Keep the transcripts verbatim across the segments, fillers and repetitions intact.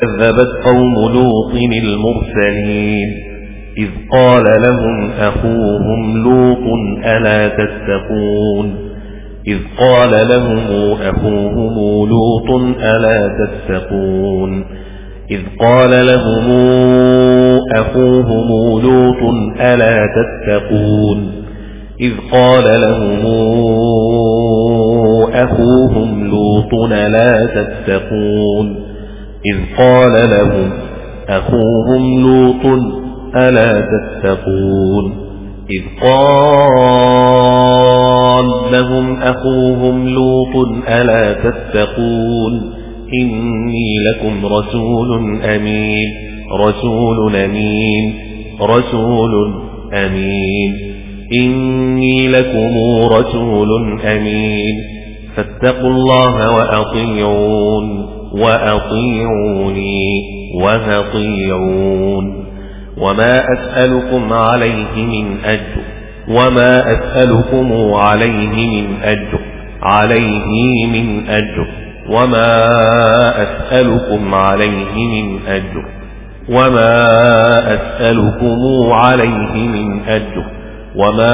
كذبت قوم لوط المرسلين إذ قال لهم أخوهم لوط ألا تتقون إذ قال لهم أخوهم لوط ألا تتقون إذ قال لهم أخوهم لوط ألا تتقون إذ قال لهم أخوهم لوط ألا تتقون إذ قال لهم أخوهم لوط ألا تتقون إذ قال لهم أخوهم لوط ألا تتقون إني لكم رسول أمين رسول أمين رسول أمين إني لكم رسول أمين فاتقوا الله وأطيعون وأطيعوني وأطيعون وما أسألكم عليه من أجر وما أسألكم عليه من أجر عليه من أجر وما أسألكم عليه من أجر وما أسألكم عليه من أجر وما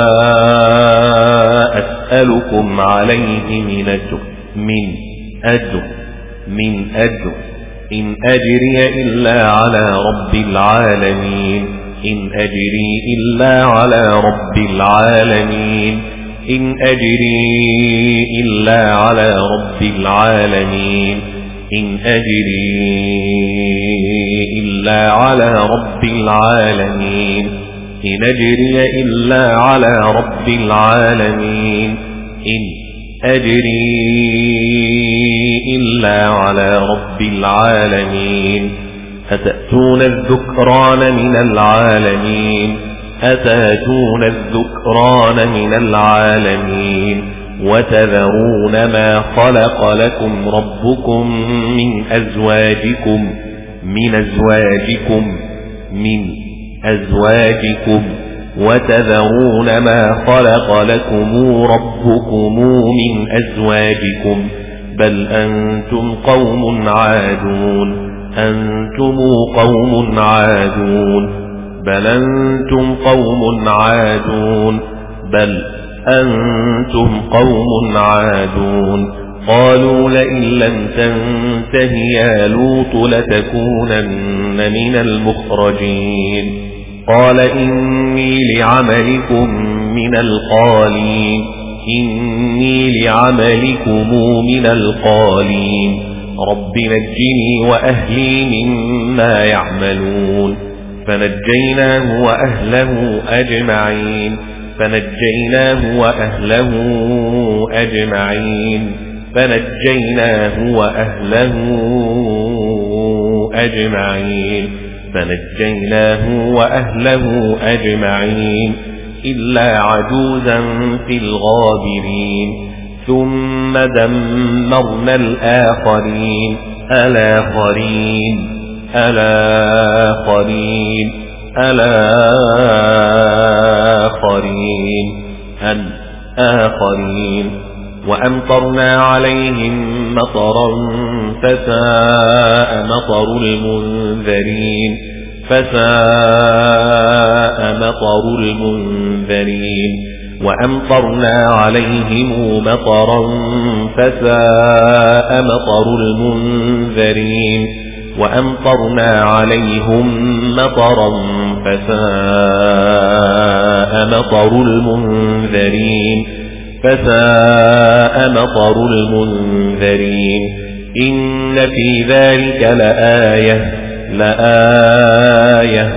أسألكم عليه من أجر من أجر من أجر إن أجري إلا على رب العالمين إن أجري إلا على رب العالمين إن أجري إلا على رب العالمين إن أجري إلا على رب العالمين إن أجري إلا على رب العالمين إن أجري إلا على رب العالمين أتأتون الذكران من العالمين أتأتون الذكران من العالمين وتذرون ما خلق لكم ربكم من أزواجكم من أزواجكم من أزواجكم وتذرون ما خلق لكم ربكم من أزواجكم بل أنتم قوم عادون أنتم قوم عادون بل أنتم قوم عادون بل أنتم قوم عادون قالوا لئن لم تنته يا لوط لتكونن من المخرجين قال إني لعملكم من القالين إني لعملكم من القالين رب نجني وأهلي مما يعملون فنجيناه وأهله أجمعين فنجيناه وأهله أجمعين فنجيناه وأهله أجمعين فنجيناه وأهله أجمعين إلا عجوزا في الغابرين ثم دمرنا الآخرين الآخرين الآخرين الآخرين الآخرين وأمطرنا عليهم مطرا فساء مطر المنذرين فساء مطر المنذرين وأمطرنا عليهم مطرا فساء مطر المنذرين وأمطرنا عليهم مطرا فساء مطر المنذرين فساء مطر المنذرين إن في ذلك لآية لآية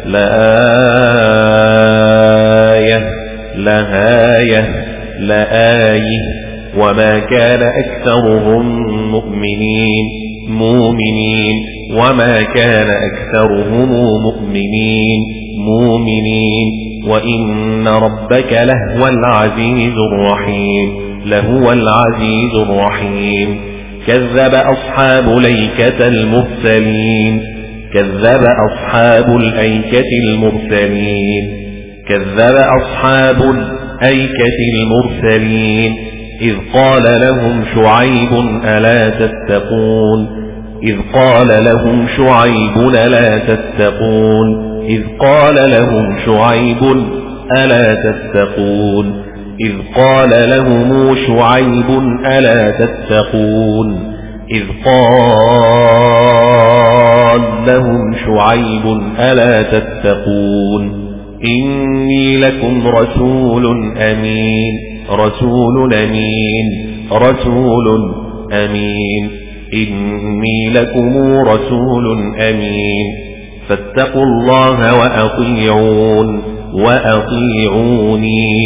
لآية لآية لآية وما كان أكثرهم مؤمنين مؤمنين وما كان أكثرهم مؤمنين مؤمنين وإن ربك لهو العزيز الرحيم لهو العزيز الرحيم كذب أصحاب الأيكة المرسلين كذب أصحاب الأيكة المرسلين كذب أصحاب الأيكة المرسلين إذ قال لهم شعيب ألا تتقون إذ قال لهم شعيب ألا تتقون إذ قال لهم شعيب ألا تتقون إذ قال لهم شعيب ألا تتقون إذ قال لهم شعيب ألا تتقون إني لكم رسول أمين رسول أمين رسول أمين إني لكم رسول أمين فاتقوا الله وأطيعون وأطيعوني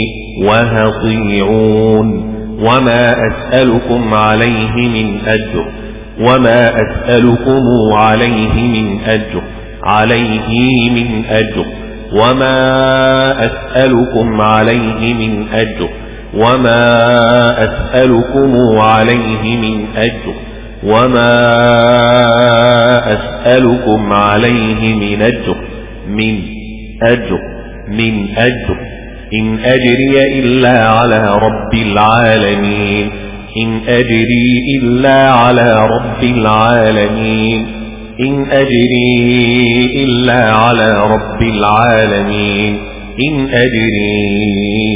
وأطيعون وما أسألكم عليه من أجر وما أسألكم عليه من أجر عليه من أجر وما أسألكم عليه من أجر وما أسألكم عليه من أجر وما أسألكم عليه من أجر من أجر من أجر إن أجري إلا على رب العالمين إن أجري إلا على رب العالمين إن أجري إلا على رب العالمين إن أجري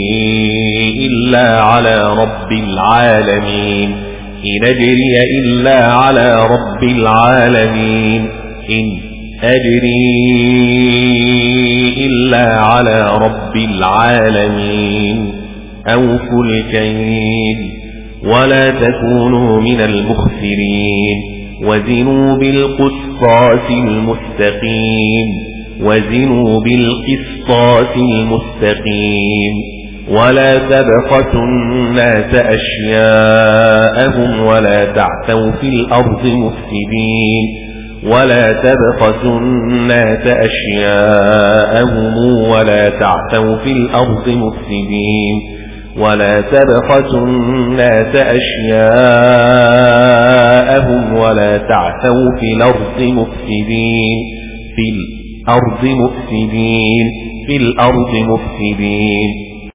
إلا على رب العالمين إن أجري إلا على رب العالمين إن أجري إلا على رب العالمين أوفوا الكيل ولا تكونوا من المخسرين وزنوا بالقسطاس المستقيم وزنوا بالقسطاس المستقيم ولا تبخسوا الناس أشياءهم ولا تعثوا في الأرض مفسدين ولا تبخسوا الناس أشياءهم ولا تعثوا في الأرض مفسدين ولا تبخسوا الناس أشياءهم ولا تعثوا في الأرض مفسدين في الأرض مفسدين في الأرض مفسدين